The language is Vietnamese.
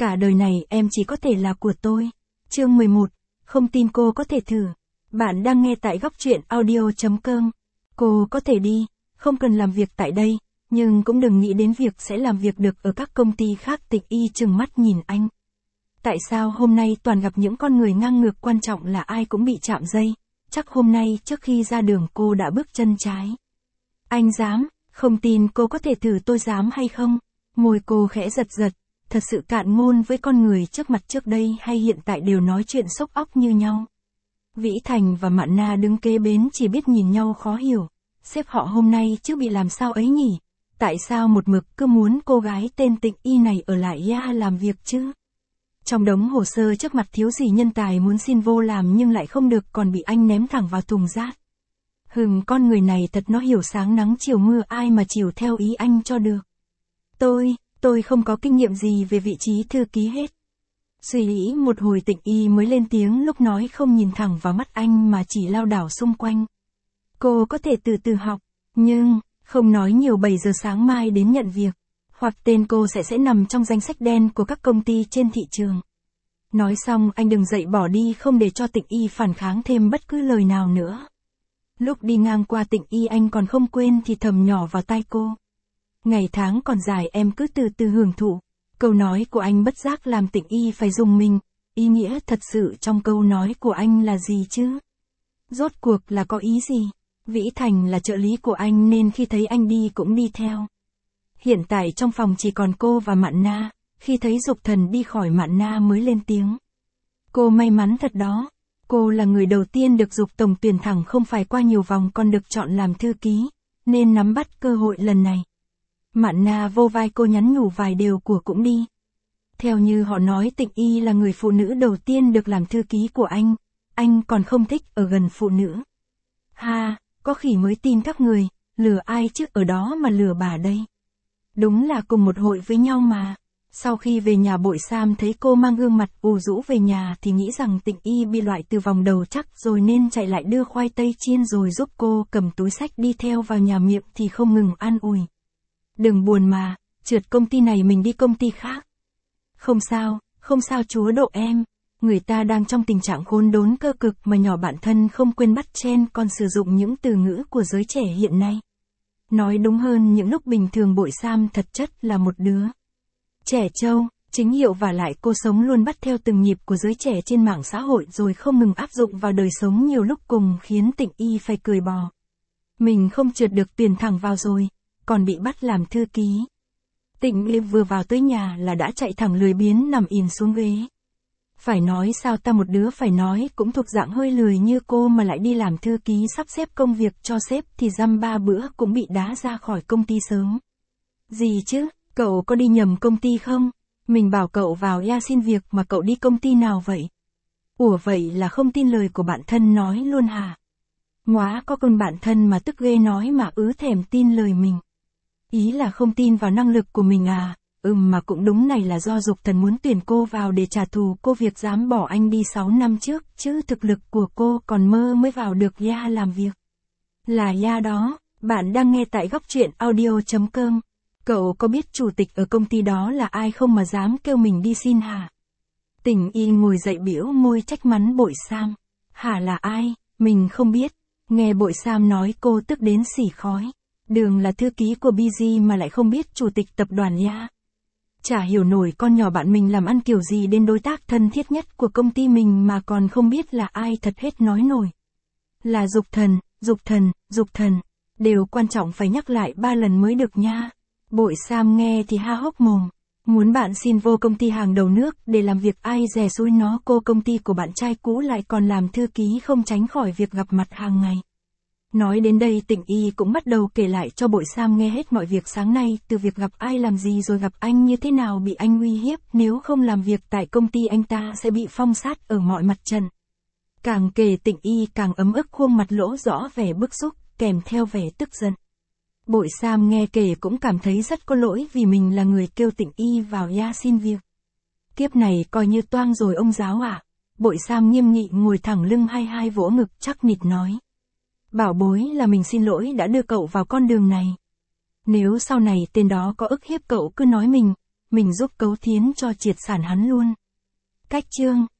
Cả đời này em chỉ có thể là của tôi. Chương 11, không tin cô có thể thử. Bạn đang nghe tại góc truyện audio.com. Cô có thể đi, không cần làm việc tại đây, nhưng cũng đừng nghĩ đến việc sẽ làm việc được ở các công ty khác. Tịch Y trừng mắt nhìn anh. Tại sao hôm nay toàn gặp những con người ngang ngược, quan trọng là ai cũng bị chạm dây. Chắc hôm nay trước khi ra đường cô đã bước chân trái. Anh dám, không tin cô có thể thử. Tôi dám hay không? Môi cô khẽ giật giật, thật sự cạn ngôn với con người trước mặt trước đây hay hiện tại đều nói chuyện xốc óc như nhau. Vĩ Thành và Mạn Na đứng kế bên chỉ biết nhìn nhau khó hiểu. Sếp họ hôm nay chứ bị làm sao ấy nhỉ? Tại sao một mực cứ muốn cô gái tên Tịch Y này ở lại làm việc chứ? Trong đống hồ sơ trước mặt thiếu gì nhân tài muốn xin vô làm nhưng lại không được, còn bị anh ném thẳng vào thùng rác. Con người này thật nó hiểu sáng nắng chiều mưa, ai mà chiều theo ý anh cho được. Tôi không có kinh nghiệm gì về vị trí thư ký hết. Suy nghĩ một hồi Tịch Y mới lên tiếng, lúc nói không nhìn thẳng vào mắt anh mà chỉ lao đảo xung quanh. Cô có thể từ từ học, nhưng, không nói nhiều, 7 giờ sáng mai đến nhận việc. Hoặc tên cô sẽ nằm trong danh sách đen của các công ty trên thị trường. Nói xong anh đứng dậy bỏ đi, không để cho Tịch Y phản kháng thêm bất cứ lời nào nữa. Lúc đi ngang qua Tịch Y anh còn không quên thì thầm nhỏ vào tai cô. Ngày tháng còn dài, em cứ từ từ hưởng thụ. Câu nói của anh bất giác làm Tịch Y phải rùng mình. Ý nghĩa thật sự trong câu nói của anh là gì chứ? Rốt cuộc là có ý gì? Vĩ Thành là trợ lý của anh nên khi thấy anh đi cũng đi theo. Hiện tại trong phòng chỉ còn cô và Mạn Na. Khi thấy Dục Thần đi khỏi, Mạn Na mới lên tiếng. Cô may mắn thật đó. Cô là người đầu tiên được Dục Tổng tuyển thẳng, không phải qua nhiều vòng còn được chọn làm thư ký, nên nắm bắt cơ hội lần này. Mạn Na vô vai cô nhắn nhủ vài điều của cũng đi. Theo như họ nói, Tịch Y là người phụ nữ đầu tiên được làm thư ký của anh còn không thích ở gần phụ nữ. Ha, có khỉ mới tin các người, lừa ai chứ, ở đó mà lừa bà đây. Đúng là cùng một hội với nhau mà. Sau khi về nhà, Bội Sam thấy cô mang gương mặt ủ rũ về nhà thì nghĩ rằng Tịch Y bị loại từ vòng đầu chắc rồi nên chạy lại đưa khoai tây chiên rồi giúp cô cầm túi xách đi theo vào nhà, miệng thì không ngừng an ủi. Đừng buồn mà, trượt công ty này mình đi công ty khác. Không sao chúa Độ em. Người ta đang trong tình trạng khốn đốn cơ cực mà nhỏ bản thân không quên bắt chen còn sử dụng những từ ngữ của giới trẻ hiện nay. Nói đúng hơn, những lúc bình thường Bội Sam thật chất là một đứa trẻ trâu, chính hiệu, và lại cô sống luôn bắt theo từng nhịp của giới trẻ trên mạng xã hội rồi không ngừng áp dụng vào đời sống, nhiều lúc cùng khiến Tịch Y phải cười bò. Mình không trượt được tuyển thẳng vào rồi, còn bị bắt làm thư ký. Tịch Y vừa vào tới nhà là đã chạy thẳng lười biếng nằm ìn xuống ghế. Phải nói sao ta, một đứa phải nói cũng thuộc dạng hơi lười như cô mà lại đi làm thư ký, sắp xếp công việc cho sếp thì dăm ba bữa cũng bị đá ra khỏi công ty sớm. Gì chứ, cậu có đi nhầm công ty không? Mình bảo cậu vào xin việc mà cậu đi công ty nào vậy? Ủa, vậy là không tin lời của bạn thân nói luôn hả? Móa, có con bạn thân mà tức ghê, nói mà thèm tin lời mình. Ý là không tin vào năng lực của mình à? Mà cũng đúng, này là do Dục Thần muốn tuyển cô vào để trả thù cô việc dám bỏ anh đi 6 năm trước, chứ thực lực của cô còn mơ mới vào được làm việc. Là đó. Bạn đang nghe tại góc truyện audio.com. Cậu có biết chủ tịch ở công ty đó là ai không mà dám kêu mình đi xin hả? Tịch Y ngồi dậy biểu môi trách mắng Bội Sam. Hả, là ai? Mình không biết. Nghe Bội Sam nói cô tức đến xỉ khói. Đường là thư ký của BG mà lại không biết chủ tịch tập đoàn Chả hiểu nổi con nhỏ bạn mình làm ăn kiểu gì đến đối tác thân thiết nhất của công ty mình mà còn không biết là ai, thật hết nói nổi. Là Dục Thần. Đều quan trọng phải nhắc lại 3 lần mới được nha. Bội Sam nghe thì ha hốc mồm. Muốn bạn xin vô công ty hàng đầu nước để làm việc, ai dè xui nó, cô công ty của bạn trai cũ lại còn làm thư ký, không tránh khỏi việc gặp mặt hàng ngày. Nói đến đây, Tịch Y cũng bắt đầu kể lại cho Bội Sam nghe hết mọi việc sáng nay, từ việc gặp ai làm gì rồi gặp anh như thế nào, bị anh uy hiếp nếu không làm việc tại công ty anh ta sẽ bị phong sát ở mọi mặt trận. Càng kể Tịch Y càng ấm ức, khuôn mặt lỗ rõ vẻ bức xúc, kèm theo vẻ tức giận. Bội Sam nghe kể cũng cảm thấy rất có lỗi vì mình là người kêu Tịch Y vào xin việc. Kiếp này coi như toang rồi ông giáo ạ. Bội Sam nghiêm nghị ngồi thẳng lưng, hai vỗ ngực chắc nịch nói. Bảo bối, là mình xin lỗi đã đưa cậu vào con đường này. Nếu sau này tên đó có ức hiếp cậu cứ nói mình giúp Cấu Thiến cho triệt sản hắn luôn. Cách chương